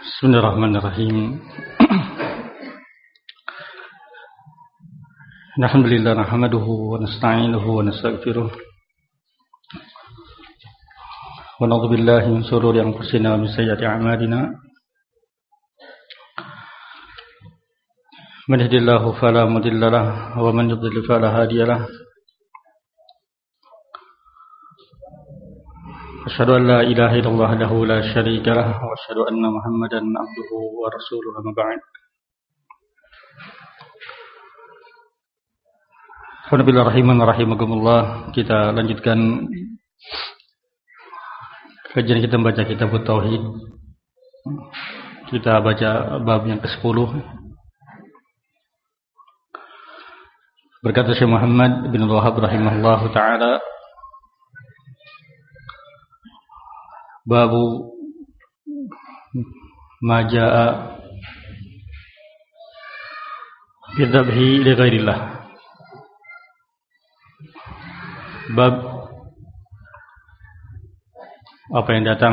Bismillahirrahmanirrahim. Alhamdulillah nahmaduhu wa nasta'inuhu wa nastaghfiruh. Wa na'udzu billahi min shururi anfusina wa min sayyiati a'malina. Man yahdihillahu fala mudilla lahu wa man yudlil fala hadiya lahu. Asyhadu an la ilaha illallah wahdahu la syarika lahu wa asyhadu anna Muhammadan abduhu wa rasuluhu amma ba'd. Alhamdulillah rahimakumullah. Kita lanjutkan kajian kita membaca kitab Tauhid. Kita baca bab yang ke-10. Berkata Syekh Muhammad bin Wahab rahimahullahu taala, babu ma jaa bidzabhi li ghairillah. Bab apa yang datang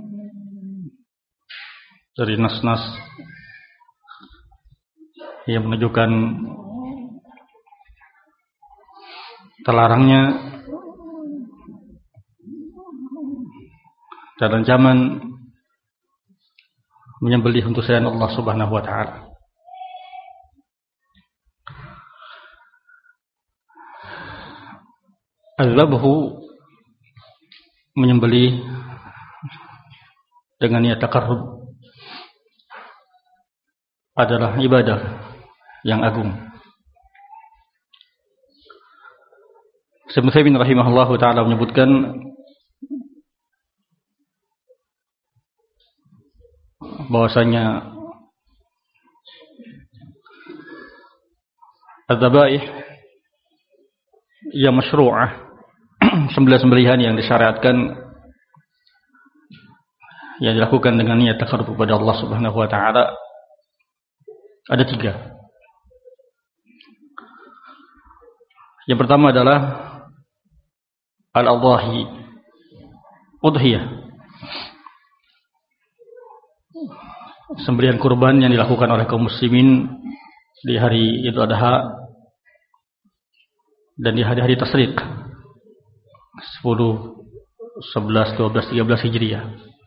dari nas-nas yang menunjukkan terlarangnya dan ancaman menyembelih untuk selain Allah Subhanahu wa taala. Az-zabhu menyembelih dengan niat takarrub adalah ibadah yang agung. Syekh Utsaimin rahimahullahu taala menyebutkan bahwasanya az-zabaih yang masyru'ah, sembelihan yang disyariatkan yang dilakukan dengan niat takarrub kepada Allah Subhanahu wa taala, ada 3. Yang pertama adalah al-adhahi, udhiyah, sembelihan kurban yang dilakukan oleh kaum muslimin di hari Idul Adha dan di hari-hari tasyrik 10, 11, 12, 13 Hijriah.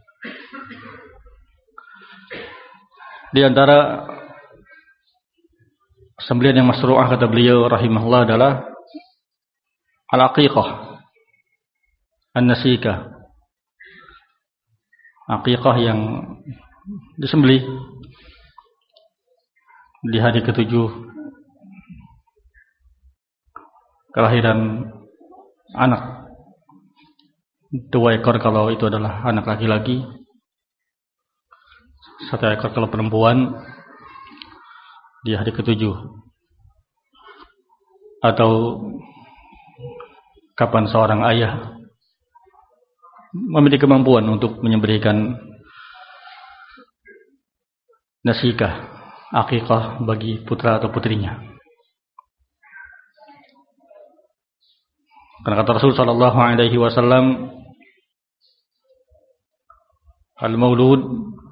Di antara sembelihan yang masyru'ah, kata beliau rahimahullah, adalah al-aqiqah, an-nasikah, aqiqah yang disembelih di hari ke-7 kelahiran anak, 2 ekor kalau itu adalah anak laki-laki, 1 ekor kalau perempuan, di hari ke-7. Atau kapan seorang ayah memiliki kemampuan untuk menyembelihkan nasikah, aqiqah bagi putra atau putrinya. Karena kata Rasul sallallahu alaihi wasallam, al-maulud,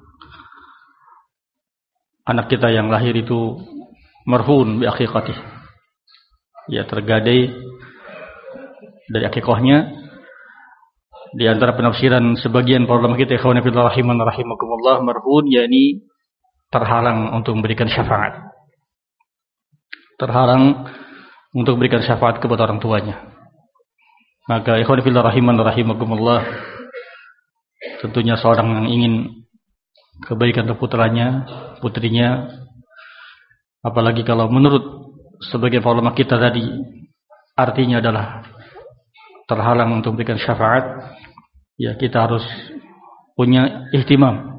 anak kita yang lahir itu marhun bi aqiqatih, ya tergadai dari aqiqahnya. Di antara penafsiran sebagian para ulama kita, ikhwan fillah rahimakumullah, marhun yakni terhalang untuk memberikan syafaat, terhalang untuk memberikan syafaat kepada orang tuanya. Maka ikhwan fillah rahimakumullah, tentunya seorang yang ingin kebaikan untuk putranya, putrinya, apalagi kalau menurut sebagian ulama kita tadi artinya adalah terhalang untuk memberikan syafaat, ya kita harus punya ihtimam,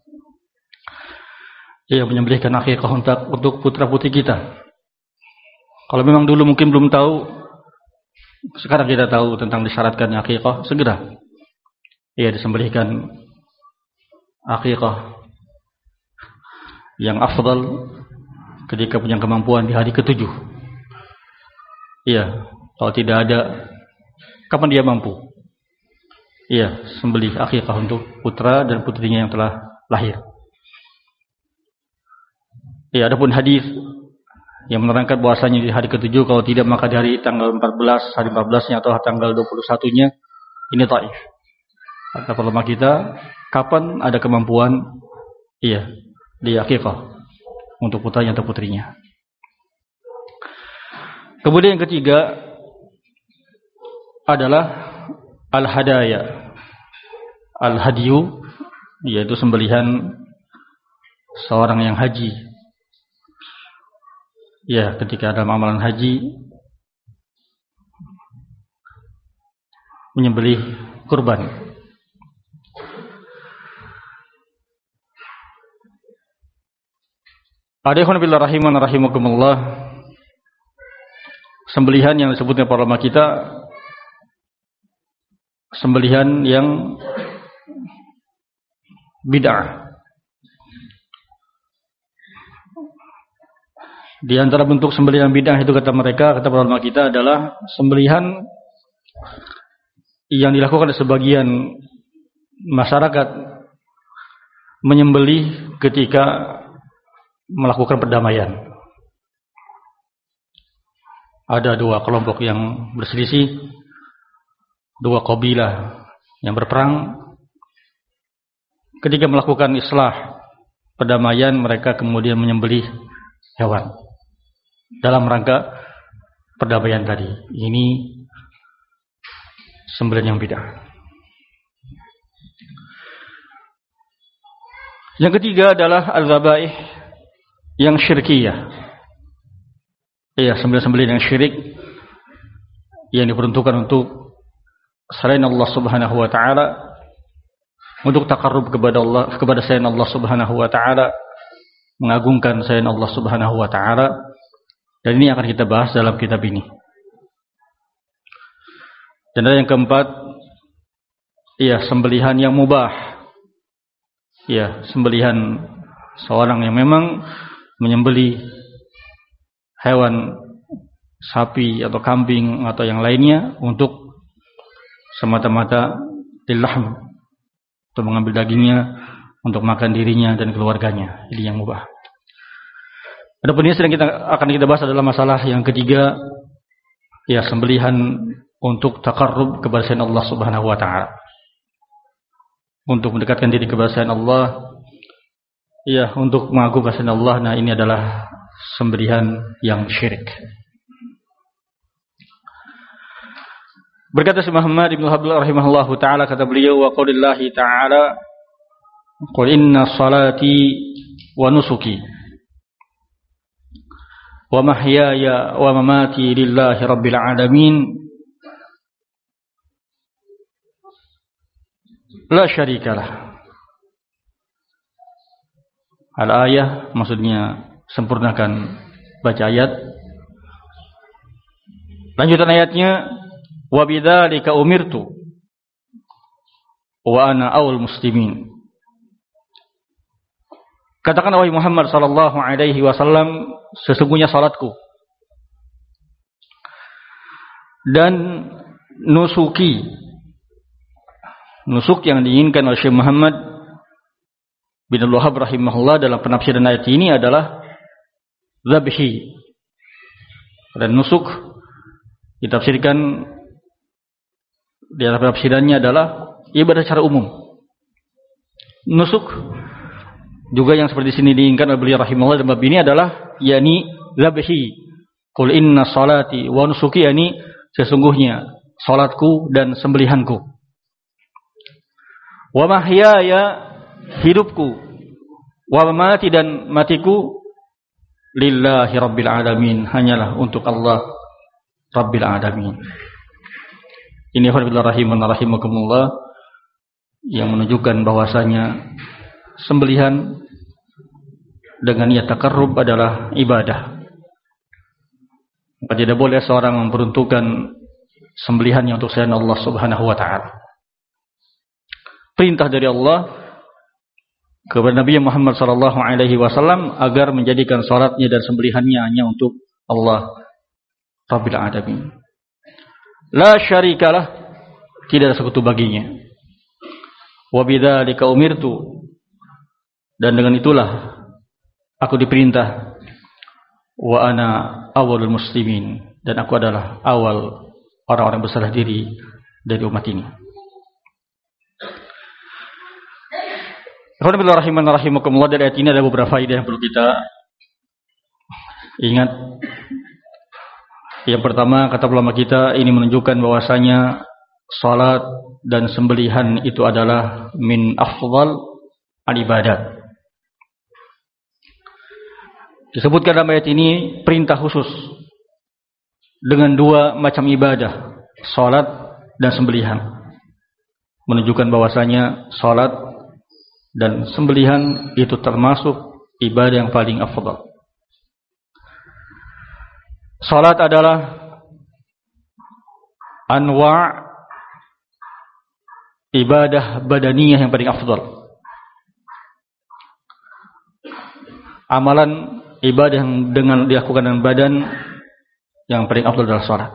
ya menyembelihkan aqiqah untuk putra putri kita. Kalau memang dulu mungkin belum tahu, sekarang kita tahu tentang disyaratkannya aqiqah, segera ya disembelihkan aqiqah yang afdal ketika punya kemampuan di hari ke-7. Iya, kalau tidak ada, kapan dia mampu? Iya, sembelih aqiqah untuk putra dan putrinya yang telah lahir. Ya, adapun hadis yang menerangkan bahwasanya di hari ke-7, kalau tidak maka di hari tanggal 14, hari 14-nya atau tanggal 21-nya, ini dhaif. Kata ulama kita, kapan ada kemampuan di akikah untuk putranya atau putrinya. Kemudian yang ketiga adalah al-hadaya. Al-hadiyu yaitu sembelihan seorang yang haji. Ya, ketika ada amalan haji menyembelih kurban. Adaikhwan billah rahiman rahimakumullah, sembelihan yang disebutnya para ulama kita sembelihan yang bid'ah. Di antara bentuk sembelihan bid'ah itu kata mereka, kata para ulama kita adalah sembelihan yang dilakukan oleh sebagian masyarakat menyembelih ketika melakukan perdamaian. Ada dua kelompok yang berselisih, dua kabilah yang berperang. Ketika melakukan islah perdamaian, mereka kemudian menyembelih hewan dalam rangka perdamaian tadi. Ini sembelihan yang bid'ah. Yang ketiga adalah al-dzabaih yang syirkiyah. Ya, sembelihan-sembelihan yang syirik yang diperuntukkan untuk selain Allah Subhanahu wa taala, untuk takarrub kepada Allah, kepada selain Allah Subhanahu wa taala, mengagungkan selain Allah Subhanahu wa taala. Dan ini akan kita bahas dalam kitab ini. Dan yang keempat, sembelihan yang mubah. Ya, sembelihan seorang yang memang menyembelih hewan sapi atau kambing atau yang lainnya untuk semata-mata lillahm, untuk mengambil dagingnya untuk makan dirinya dan keluarganya. Ini yang mubah. Adapun ini sedang akan kita bahas adalah masalah yang ketiga, sembelihan untuk takarrub kepada selain Allah Subhanahu wa taala. Untuk mendekatkan diri kepada selain Allah, untuk mengagungkan selain Allah. Nah, ini adalah sembelihan yang syirik. Berkata Syekh Muhammad Ibnu Habib rahimahullahu taala, kata beliau, wa qaulillahi ta'ala, qul inna salati wa nusuki wa mahyaya wa mamati lillahi rabbil alamin la syarikalah. Al-ayah maksudnya sempurnakan baca ayat. Lanjutan ayatnya, wa bidzalika umirtu wa ana awwal muslimin. Katakan wahai Muhammad sallallahu alaihi wasallam, sesungguhnya salatku dan nusuki. Nusuk yang diinginkan oleh Syekh Muhammad bin Abdul Wahhab rahimahullah dalam penafsiran ayat ini adalah zabhi. Dan nusuk ditafsirkan di dalam penafsirannya adalah ibadah secara umum. Nusuk juga yang seperti sini diinginkan oleh beliau rahimahullah dalam bab ini adalah yakni zabhi. Qul inna salati wa nusuki, yakni sesungguhnya salatku dan sembelihanku. Wa mahyaya, hidupku, wa mamati, dan matiku, lillahi rabbil alamin, hanyalah untuk Allah rabbil alamin. Ini khairullahi rahiman rahimakumullah, yang menunjukkan bahwasanya sembelihan dengan niat takarrub adalah ibadah. Maka tidak boleh seorang memperuntukkan sembelihannya untuk selain Allah Subhanahu wa taala. Perintah dari Allah kepada Nabi Muhammad sallallahu alaihi wasallam agar menjadikan salatnya dan sembelihannya hanya untuk Allah Rabbil alamin. La syarikalah, tidak ada sekutu baginya. Wa bidzalika umirtu, dan dengan itulah aku diperintah wa ana awwalul muslimin, dan aku adalah awal orang-orang berserah diri dari umat ini. Alhamdulillah rahimakumullah, dari ayat ini ada beberapa faedah yang perlu kita ingat. Yang pertama, kata ulama kita, ini menunjukkan bahwasanya salat dan sembelihan itu adalah min afdal al-ibadat. Disebutkan dalam ayat ini perintah khusus dengan dua macam ibadah, salat dan sembelihan. Menunjukkan bahwasanya salat dan sembelihan itu termasuk ibadah yang paling afdal. Salat adalah anwa' ibadah badaniyah yang paling afdal. Amalan ibadah yang dengan dilakukan dengan badan yang paling afdal adalah salat.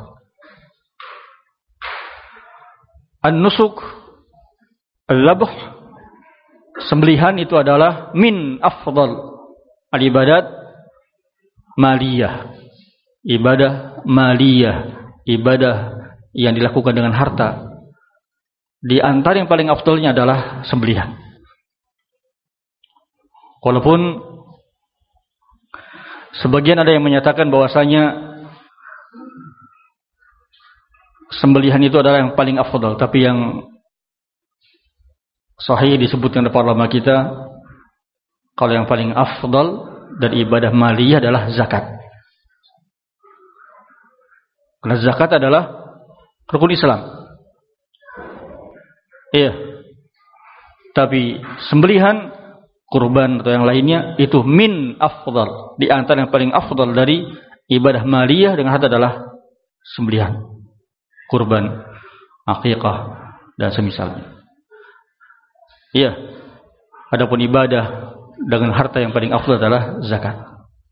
An-nusuk, al-dhabh, sembelihan itu adalah min afdal al-ibadat maliyah. Ibadah maliyah, ibadah yang dilakukan dengan harta. Di antara yang paling afdalnya adalah sembelihan. Walaupun sebagian ada yang menyatakan bahwasanya sembelihan itu adalah yang paling afdal, tapi yang sahih disebutkan oleh para ulama kita, kalau yang paling afdal dari ibadah maliyah adalah zakat. Karena zakat adalah rukun Islam. Iya. Tapi sembelihan, kurban atau yang lainnya itu min afdal. Di antara yang paling afdal dari ibadah maliyah dengan harta adalah sembelihan, kurban, aqiqah dan semisalnya. Iya. Adapun ibadah dengan harta yang paling afdal adalah zakat.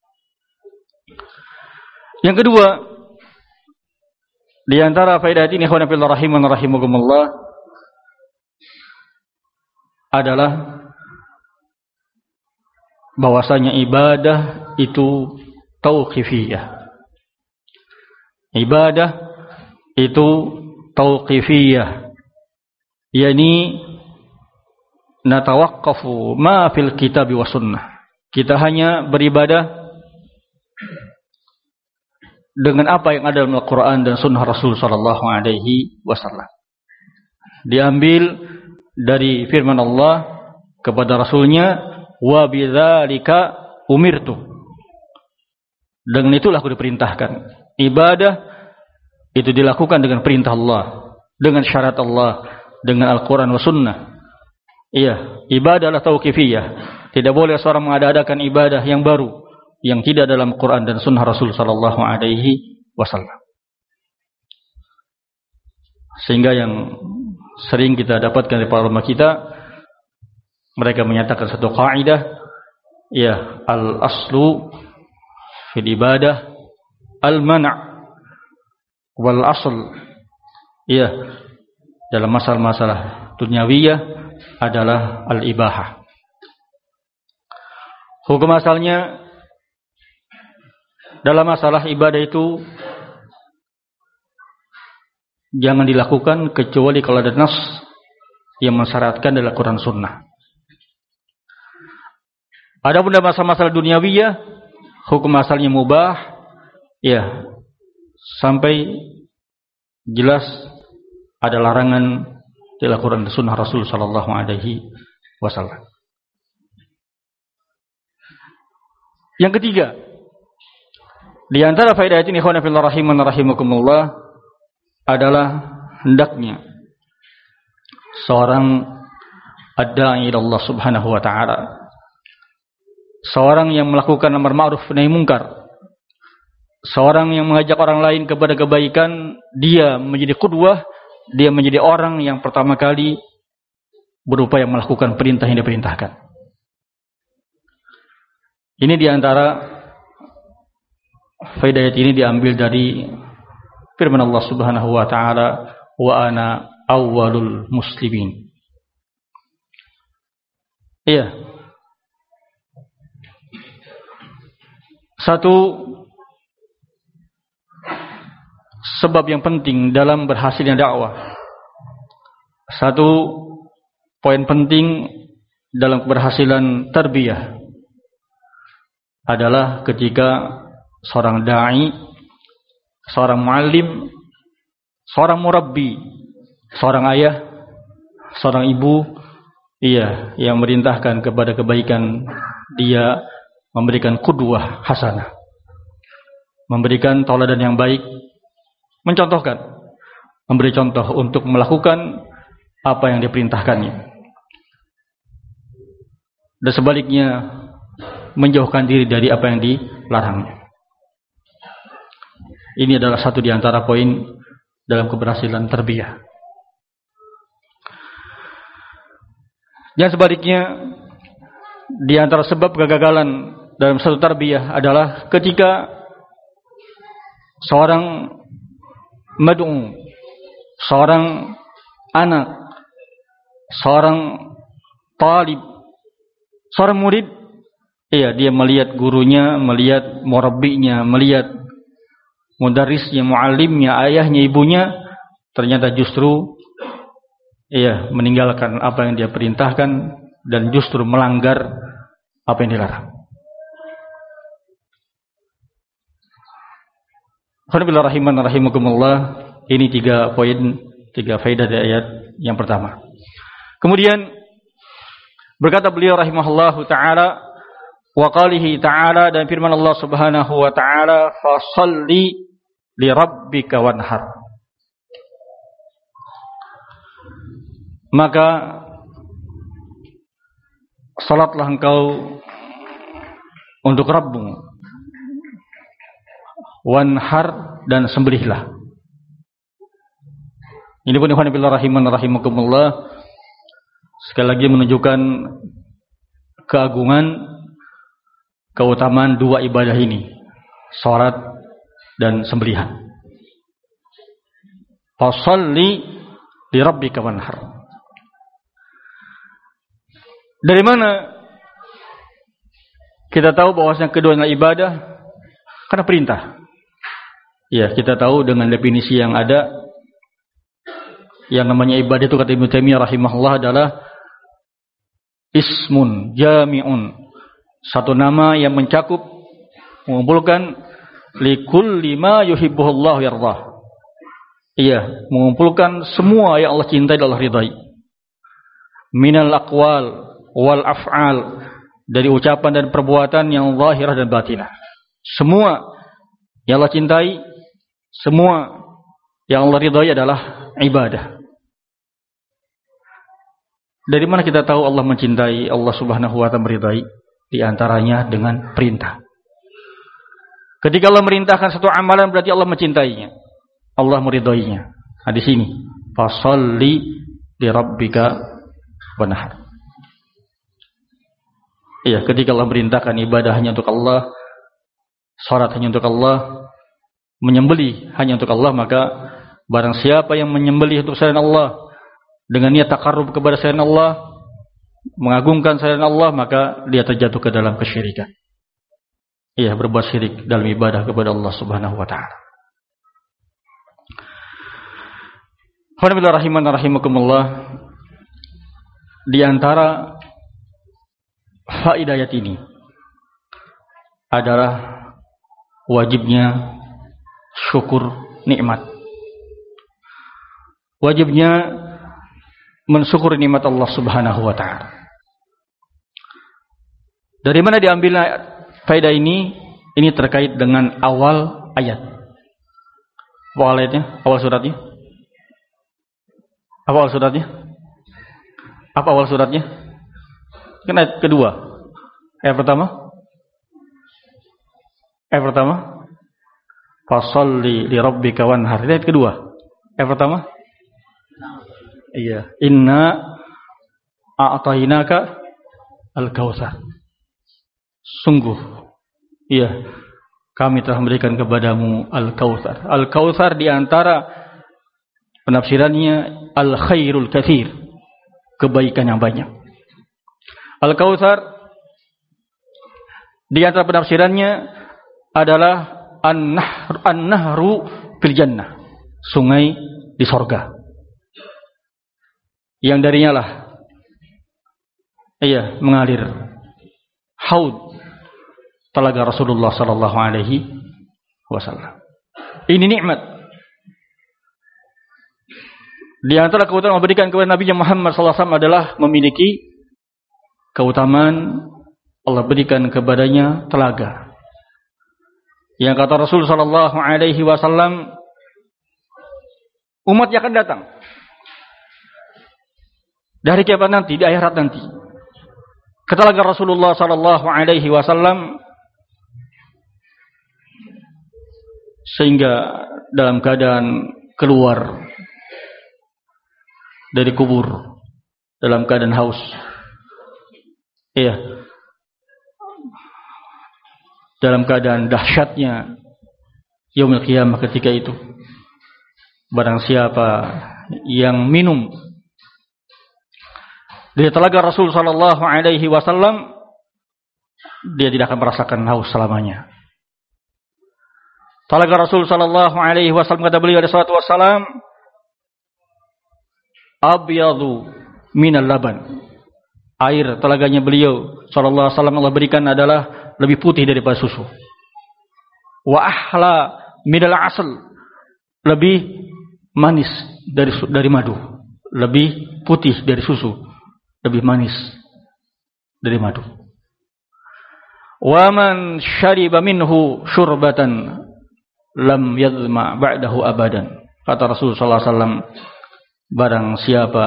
Yang kedua, di antara faedah ini, ikhwan fillah rahiman rahimakumullah, adalah bahwasanya ibadah itu tauqifiyah. Ibadah itu tauqifiyah. Yani natawaqqafu ma fil kitab wa sunnah. Kita hanya beribadah dengan apa yang ada dalam Al-Quran dan Sunnah Rasul Sallallahu Alaihi Wasallam. Diambil dari firman Allah kepada Rasulnya, wa bidzalika umirtu. Dengan itulah aku diperintahkan. Ibadah itu dilakukan dengan perintah Allah, dengan syarat Allah, dengan Al-Quran wa Sunnah. Iya, ibadah adalah tauqifiyah. Tidak boleh seorang mengada-adakan ibadah yang baru yang tidak dalam Quran dan Sunnah Rasul Sallallahu Alaihi Wasallam. Sehingga yang sering kita dapatkan dari para ulama kita, mereka menyatakan satu kaidah, ya, al aslu fil ibadah al man' wal asl, ya, dalam masalah-masalah duniawiyah adalah al ibahah. Hukum asalnya dalam masalah ibadah itu jangan dilakukan kecuali kalau ada nas yang mensyaratkan dalam Quran Sunnah. Adapun dalam masalah duniawiyah, hukum asalnya mubah, ya, sampai jelas ada larangan dalam Quran dan Sunnah Rasul Sallallahu Alaihi Wasallam. Yang ketiga, di antara faedah ini, ikhwan fillah rahiman rahimakumullah, adalah hendaknya seorang ad-da'i ila Allah Subhanahu wa taala, seorang yang melakukan amar ma'ruf nahi munkar, seorang yang mengajak orang lain kepada kebaikan, dia menjadi qudwah, dia menjadi orang yang pertama kali berupaya melakukan perintah yang diperintahkan. Ini di antara faedah ayat ini diambil dari firman Allah Subhanahu wa taala, wa ana awwalul muslimin. Iya. Satu sebab yang penting dalam berhasilnya dakwah. Satu poin penting dalam keberhasilan tarbiyah adalah ketika seorang dai, seorang muallim, seorang murabbi, seorang ayah, seorang ibu, yang merintahkan kepada kebaikan, dia memberikan qudwah hasanah, memberikan tauladan yang baik, mencontohkan, memberi contoh untuk melakukan apa yang diperintahkannya, dan sebaliknya menjauhkan diri dari apa yang dilarangnya. Ini adalah satu di antara poin dalam keberhasilan tarbiyah. Dan sebaliknya, di antara sebab kegagalan dalam satu tarbiyah adalah ketika seorang mad'u, seorang anak, seorang talib, seorang murid, dia melihat gurunya, melihat murabbinya, melihat mudarrisnya, muallimnya, ayahnya, ibunya, ternyata justru meninggalkan apa yang dia perintahkan dan justru melanggar apa yang dilarang. Alhamdulillah rahimakumullah. Ini 3 poin, 3 faedah dari ayat yang pertama. Kemudian berkata beliau rahimahullahu taala, wa qalihi ta'ala, dan firman Allah Subhanahu wa taala, fasalli li rabbika wanhar. Maka salatlah engkau untuk Rabbmu, wanhar, dan sembelihlah. Ini pun ikhwan fillah rahimakumullah, sekali lagi menunjukkan keagungan, keutamaan 2 ibadah ini, salat dan sembelihan. Fasalli li rabbika wanhar. Dari mana kita tahu bahwasanya keduanya ibadah? Karena perintah. Kita tahu dengan definisi yang ada, yang namanya ibadah itu kata Ibnu Taimiyah rahimahullah adalah ismun jami'un, satu nama yang mencakup, mengumpulkan likulli ma yuhibbuhullahu yardah. Mengumpulkan semua yang Allah cintai dan Allah ridai. Minal aqwal wal af'al, dari ucapan dan perbuatan yang zahirah dan batinah. Semua yang Allah cintai, semua yang Allah ridai adalah ibadah. Dari mana kita tahu Allah mencintai, Allah Subhanahu wa ta'ala meridai? Di antaranya dengan perintah. Ketika Allah merintahkan satu amalan, berarti Allah mencintainya, Allah meridainya. Di sini, fasalli li rabbika wanhar. Ketika Allah merintahkan ibadah hanya untuk Allah, salat hanya untuk Allah, menyembelih hanya untuk Allah, maka barang siapa yang menyembelih untuk selain Allah dengan niat takarrub kepada selain Allah, mengagungkan selain Allah, maka dia terjatuh ke dalam kesyirikan. Berbuat syirik dalam ibadah kepada Allah Subhanahu wa taala. Alhamdulillah rahimakumullah. Di antara faedah ayat ini adalah wajibnya syukur nikmat. Wajibnya mensyukuri nikmat Allah Subhanahu wa taala. Dari mana diambil faedah ini? Ini terkait dengan awal ayat. Awal ayatnya, awal suratnya. Apa awal suratnya? Apa awal suratnya? Kan ayat kedua. Ayat pertama? Ayat pertama? Fasalli li rabbika wanhar. Ayat kedua. Ayat pertama? Inna a'tainaka al-kautsar. Sungguh, kami telah memberikan kepadamu al-kautsar. Al-kautsar di antara penafsirannya al-khairul katsir, kebaikan yang banyak. Al-kautsar di antara penafsirannya adalah an-nahru fil jannah. sungai di sorga. Yang darinya lah mengalir haud telaga Rasulullah sallallahu alaihi wasallam. Ini nikmat. Di antara keutamaan memberikan kepada Nabi Muhammad sallallahu alaihi wasallam adalah memiliki keutamaan Allah berikan kepadanya telaga. Yang kata Rasul sallallahu alaihi wasallam, umat yang akan datang dari kiamat nanti, di akhirat nanti, ke telaga Rasulullah sallallahu alaihi wasallam, sehingga dalam keadaan keluar dari kubur dalam keadaan haus. Dalam keadaan dahsyatnya yaumul qiyamah ketika itu. Barang siapa yang minum dari telaga Rasul sallallahu alaihi wasallam, dia tidak akan merasakan haus selamanya. Telaga Rasul sallallahu alaihi wasallam, kata beliau alaihi salatu wasallam, abyadu minal laban. Air telaganya beliau sallallahu alaihi wasallam Allah berikan adalah lebih putih daripada susu. Wa ahla minal asal, lebih manis dari madu. Lebih putih dari susu, lebih manis dari madu. Wa man syariba minhu syurbatan lam yadhma ba'dahu abadan. Kata Rasul sallallahu alaihi wasallam, barang siapa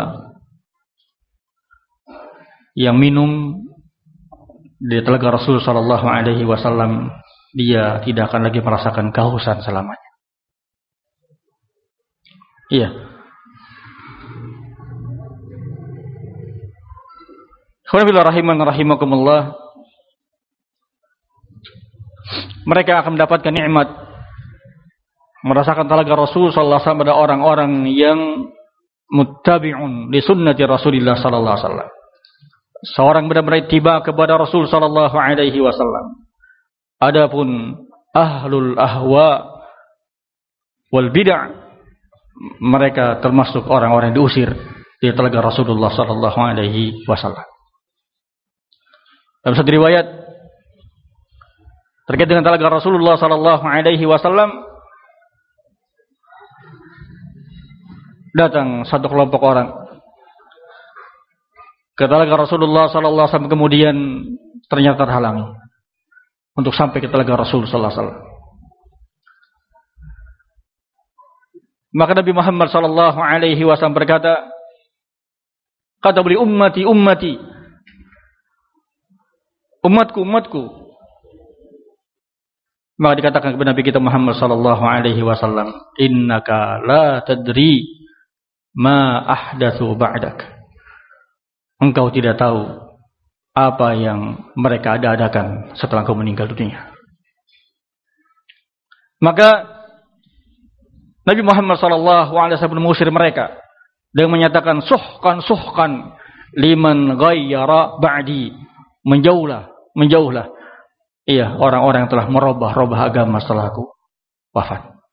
yang minum di telaga Rasul sallallahu alaihi wasallam, dia tidak akan lagi merasakan kehausan selamanya. Rahimakumullah. Mereka akan mendapatkan nikmat merasakan telaga Rasul sallallahu alaihi wasallam pada orang-orang yang muttabi'un li sunnati Rasulillah sallallahu alaihi wasallam. Seorang benar-benar tiba kepada Rasul sallallahu alaihi wasallam. Adapun ahlul ahwa wal bid'ah, mereka termasuk orang-orang yang diusir di telaga Rasulullah sallallahu alaihi wasallam. Dalam satu riwayat terkait dengan telaga Rasulullah sallallahu alaihi wasallam, datang satu kelompok orang ke telaga Rasulullah sallallahu alaihi wasallam, kemudian ternyata terhalangi untuk sampai ke telaga Rasul sallallahu alaihi wasallam. Maka Nabi Muhammad sallallahu alaihi wasallam berkata, kata beliau, ummati ummati, umatku umatku. Maka dikatakan kepada Nabi kita Muhammad sallallahu alaihi wasallam, innaka la tadri ma ahdatsu ba'dak. Engkau tidak tahu apa yang mereka adakan setelah engkau meninggal dunia. Maka Nabi Muhammad sallallahu alaihi wasallam mengusir mereka dengan menyatakan, suhkan liman ghayyara ba'di. Menjauhlah. Orang-orang yang telah merubah agama setelah aku wafat.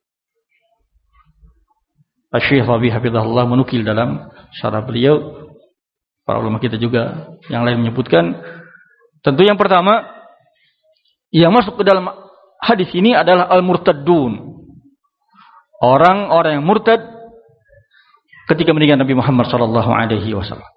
Asy-Syaikh Rabi' hafizahullah menukil dalam syarah beliau, para ulama kita juga yang lain menyebutkan, tentu yang pertama yang masuk ke dalam hadis ini adalah al-murtaddun. Orang-orang yang murtad ketika meninggal Nabi Muhammad sallallahu alaihi wasallam.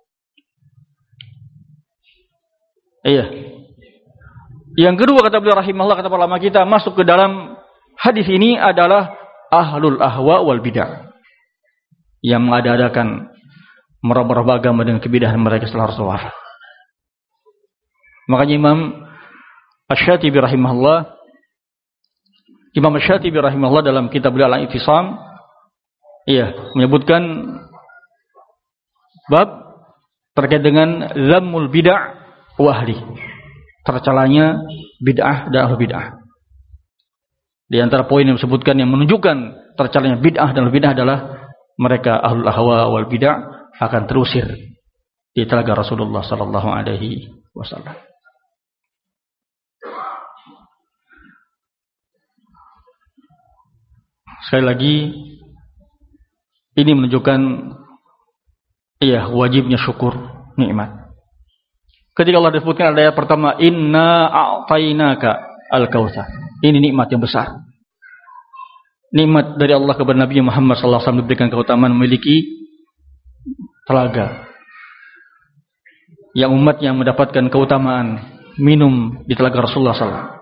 Yang kedua, kata beliau rahimahullah, kata para ulama kita, masuk ke dalam hadis ini adalah ahlul ahwa wal bidah, yang mengada-adakan merubah agama dengan kebidahan mereka setelah Rasulullah. Makanya Imam Asy-Syatibi rahimahullah dalam kitab beliau Al-I'tisam menyebutkan bab terkait dengan zammul bid'ah wa ahli, tercelanya bid'ah dan ahli bid'ah. Di antara poin yang disebutkan yang menunjukkan tercelanya bid'ah dan ahli bid'ah adalah mereka ahlul ahwa wal bid'ah akan terusir di telaga Rasulullah sallallahu alaihi wasallam. Sekali lagi, Ini menunjukkan wajibnya syukur nikmat. Ketika Allah disebutkan ada ayat pertama, inna a'tainaka al-kautsar. Ini nikmat yang besar. Nikmat dari Allah kepada Nabi Muhammad SAW diberikan keutamaan memiliki telaga. Yang umat yang mendapatkan keutamaan minum di telaga Rasulullah SAW.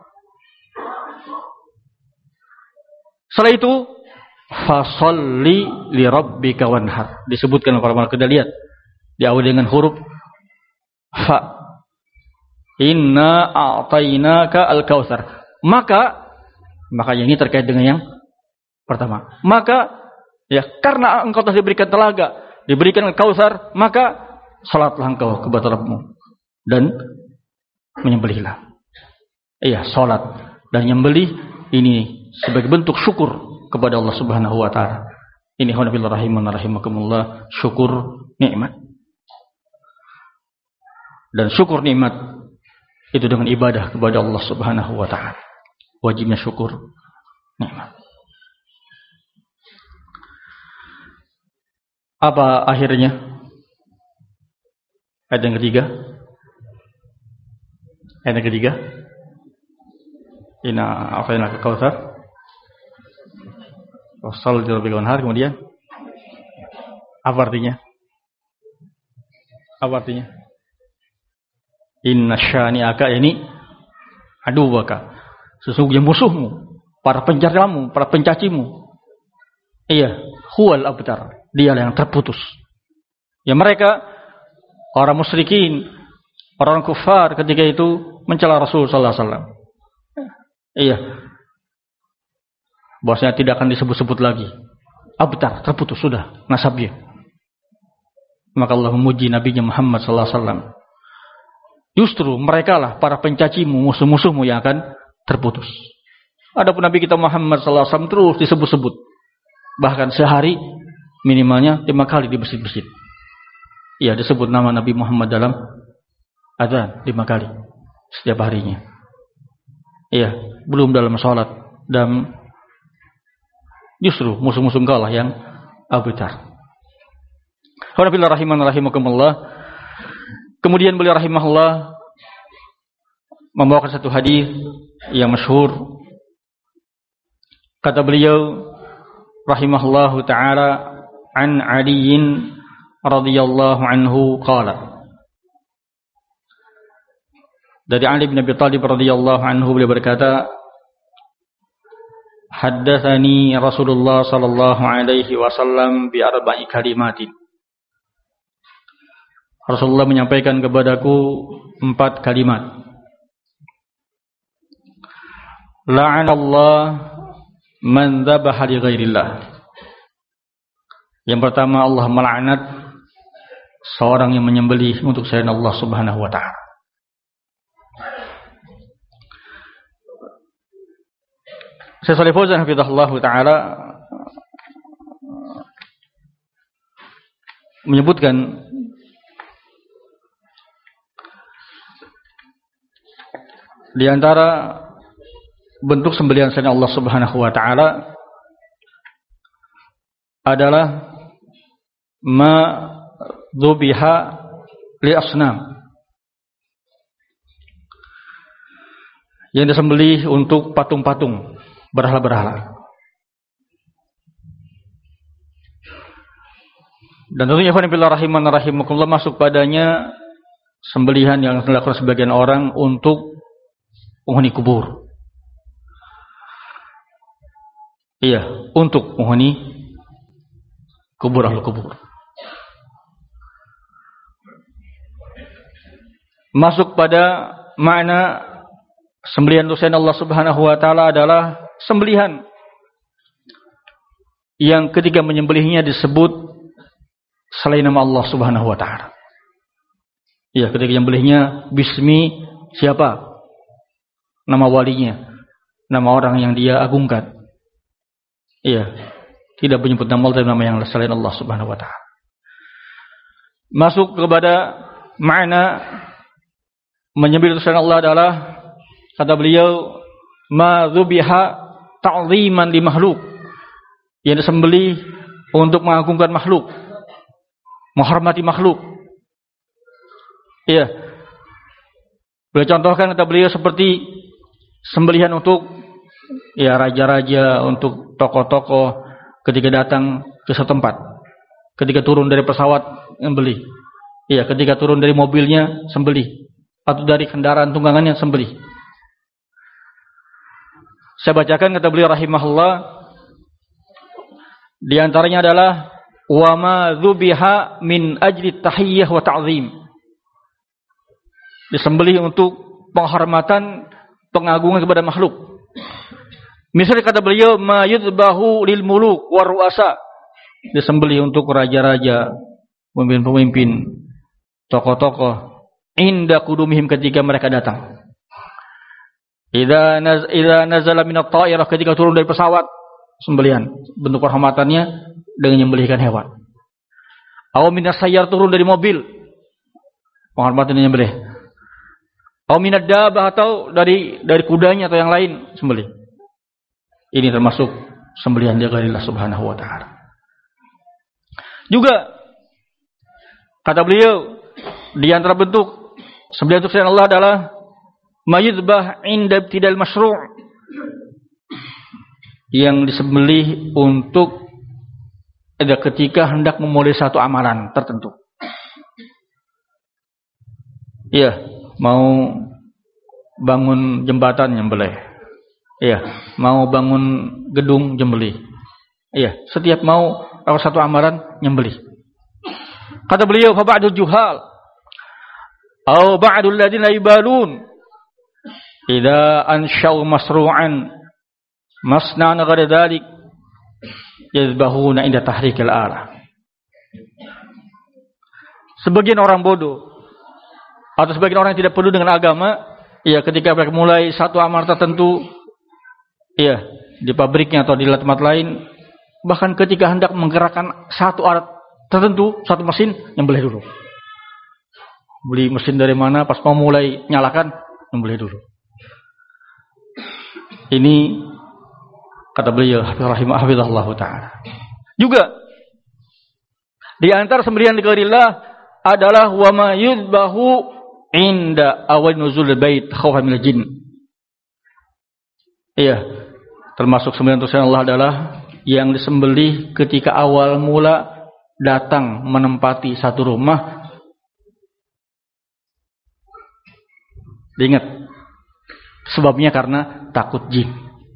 Setelah itu, fasalli li rabbika wanhar. Disebutkan para ulama, kita lihat diawali dengan huruf fa. Inna a'tainaka al-kautsar. Maka ini terkait dengan yang pertama. Maka karena engkau telah diberikan telaga, diberikan al-kautsar, maka salatlah engkau kepada Rabbmu dan menyembelihlah. Salat dan menyembelih ini sebagai bentuk syukur kepada Allah Subhanahu wa taala. Ini khonafillah rahiman rahimakumullah, syukur nikmat. Dan syukur nikmat itu dengan ibadah kepada Allah Subhanahu wa taala. Wajibnya syukur nikmat. Apa akhirnya? Ayat yang ketiga. Inna a'tainaka al-kautsar. Wasal di rabbika wanhar. Kemudian apa artinya? Inna syani'aka, ini aduwaka. Sesungguhnya musuhmu, para pencarimu, para pencacimu. Huwal abtar. Dialah yang terputus. Mereka orang musyrikin, orang kufar ketika itu mencela Rasul sallallahu alaihi wasallam. Bahwasanya tidak akan disebut-sebut lagi. Abtar, terputus sudah nasabnya. Maka Allah memuji Nabi-Nya Muhammad sallallahu alaihi wasallam. Justru mereka lah para pencacimu, musuh-musuhmu yang akan terputus. Adapun Nabi kita Muhammad sallallahu alaihi wasallam terus disebut-sebut. Bahkan sehari minimalnya 5 kali di masjid-masjid. Disebut nama Nabi Muhammad dalam azan 5 kali setiap harinya. Belum dalam salat. Dan justru musuh-musuh engkau lah yang abtar. Alhamdulillah rahiman rahimakumullah. Kemudian beliau rahimahullah membawakan satu hadis yang masyhur. Kata beliau rahimahullahu taala, an Aliin radhiyallahu anhu qala. Dari Ali bin Abi Thalib radhiyallahu anhu beliau berkata, haddatsani Rasulullah sallallahu alaihi wasallam bi arba'i kalimatin. Rasulullah menyampaikan kepadaku 4 kalimat. La'anallah man dzabaha li ghairillah. Yang pertama, Allah melaknat seorang yang menyembelih untuk selain Allah Subhanahu wa taala. Syekh Shalih Fauzan hafizahullah taala menyebutkan di antara bentuk sembelihan selain Allah Subhanahu wa taala adalah ma dzubiha li asnam, yang disembelih untuk patung-patung, berhala-berhala. Dan tentunya fanillah rahiman rahimakumullah, masuk padanya sembelihan yang dilakukan sebagian orang untuk penghuni kubur. Untuk penghuni kubur, ahlu kubur. Masuk pada makna sembelihan selain Allah Subhanahu wa taala adalah sembelihan yang ketika menyembelihnya disebut selain nama Allah Subhanahu wa taala. Ketika menyembelihnya bismi siapa? Nama walinya, nama orang yang dia agungkan. Tidak menyebut nama Allah, nama yang selain Allah Subhanahu wa taala. Masuk kepada makna menyembelih selain Allah adalah, kata beliau, ma dzubiha ta'ziman li makhluk, yang disembelih untuk mengagungkan makhluk, menghormati makhluk. Iya. Boleh contohkan kata beliau seperti sembelihan untuk raja-raja, untuk tokoh-tokoh ketika datang ke suatu tempat. Ketika turun dari pesawat sembelih. Iya, ketika turun dari mobilnya sembelih, atau dari kendaraan tunggangannya sembelih. Saya bacakan kata beliau rahimahullah, di antaranya adalah wa ma dzubiha min ajli tahiyyah wa ta'zim. Disembelih untuk penghormatan, pengagungan kepada makhluk. Misalnya kata beliau ma yudbahu lil muluk war ru'asa. Disembelih untuk raja-raja, pemimpin-pemimpin, tokoh-tokoh inda qudumihim ketika mereka datang. Idza nazala minat ta'irah, ketika turun dari pesawat, sembelihan. Bentuk penghormatannya dengan menyembelihkan hewan. Aw minas sayyar, turun dari mobil, penghormatannya menyembelih. Aw minad dabah, atau dari kudanya atau yang lain, sembelih. Ini termasuk sembelihan dia kepada Allah Subhanahu wa taala. Juga kata beliau, di antara bentuk sembelihan untuk selain Allah adalah mayudbah inda ibtidal masyru', yang disembelih untuk ketika hendak memulai satu amalan tertentu. Iya, mau bangun jembatan nyembelih. Iya, mau bangun gedung nyembelih. Iya, setiap mau satu amalan nyembelih. Kata beliau, fa ba'dul juhal aw ba'dul ladina yubalun idza anshau masru'an masna'an ghada dzalik yadhbahuna inda tahrikil alah. Sebagian orang bodoh atau sebagian orang yang tidak peduli dengan agama, ketika mereka mulai satu amal tertentu, di pabriknya atau di tempat lain, bahkan ketika hendak menggerakkan satu alat tertentu, satu mesin, nyembelih dulu. Beli mesin dari mana, pas mau mulai nyalakan, nyembelih dulu. Ini kata beliau hafizahullah ta'ala. Juga di antara sembelihan li ghairillah adalah wa ma yudbahu inda awal nuzul bait khaufan minal jin. Termasuk sembelihan untuk Allah adalah yang disembelih ketika awal mula datang menempati satu rumah. Diingat, sebabnya karena takut jin.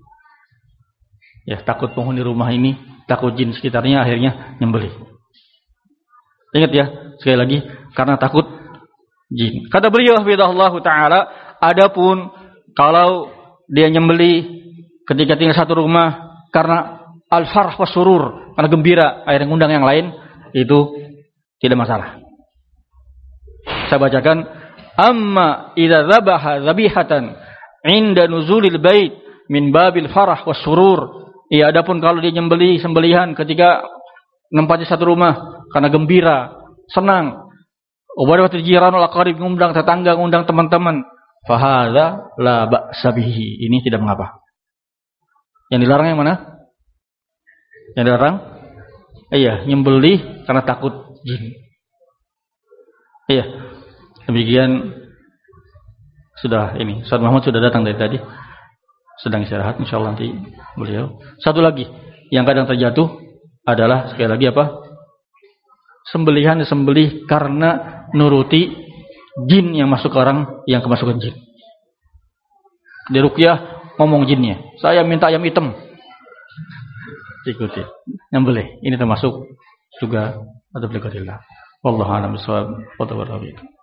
Takut penghuni rumah ini, takut jin sekitarnya, akhirnya nyembelih. Ingat sekali lagi, karena takut jin. Kata beliau hafizahullah ta'ala, adapun kalau dia nyembelih ketika tinggal satu rumah karena al-farh wa surur, karena gembira, akhirnya ngundang yang lain, itu tidak masalah. Saya bacakan, amma idza dzabaha dzabihatan inda nuzulil bait min babil farah was surur. Adapun kalau dia nyembelih sembelihan ketika nempati satu rumah karena gembira, senang, ubadatul jiranul aqarib, ngundang tetangga, ngundang teman-teman, fa hadza la ba'sa bihi. Ini tidak mengapa. Yang dilarang yang mana? Yang dilarang? Nyembelih karena takut jin. Demikian sudah ini. Ustaz Muhammad sudah datang dari tadi. Sedang istirahat, insyaallah nanti beliau. Satu lagi yang kadang terjatuh adalah sekali lagi sembelihan disembelih karena nuruti jin yang masuk ke orang yang kemasukan jin. Di ruqyah ngomong jinnya, saya minta ayam hitam. Ikuti, nyembelih. Ini termasuk juga ada beliau. Wallahu a'lam bishawab.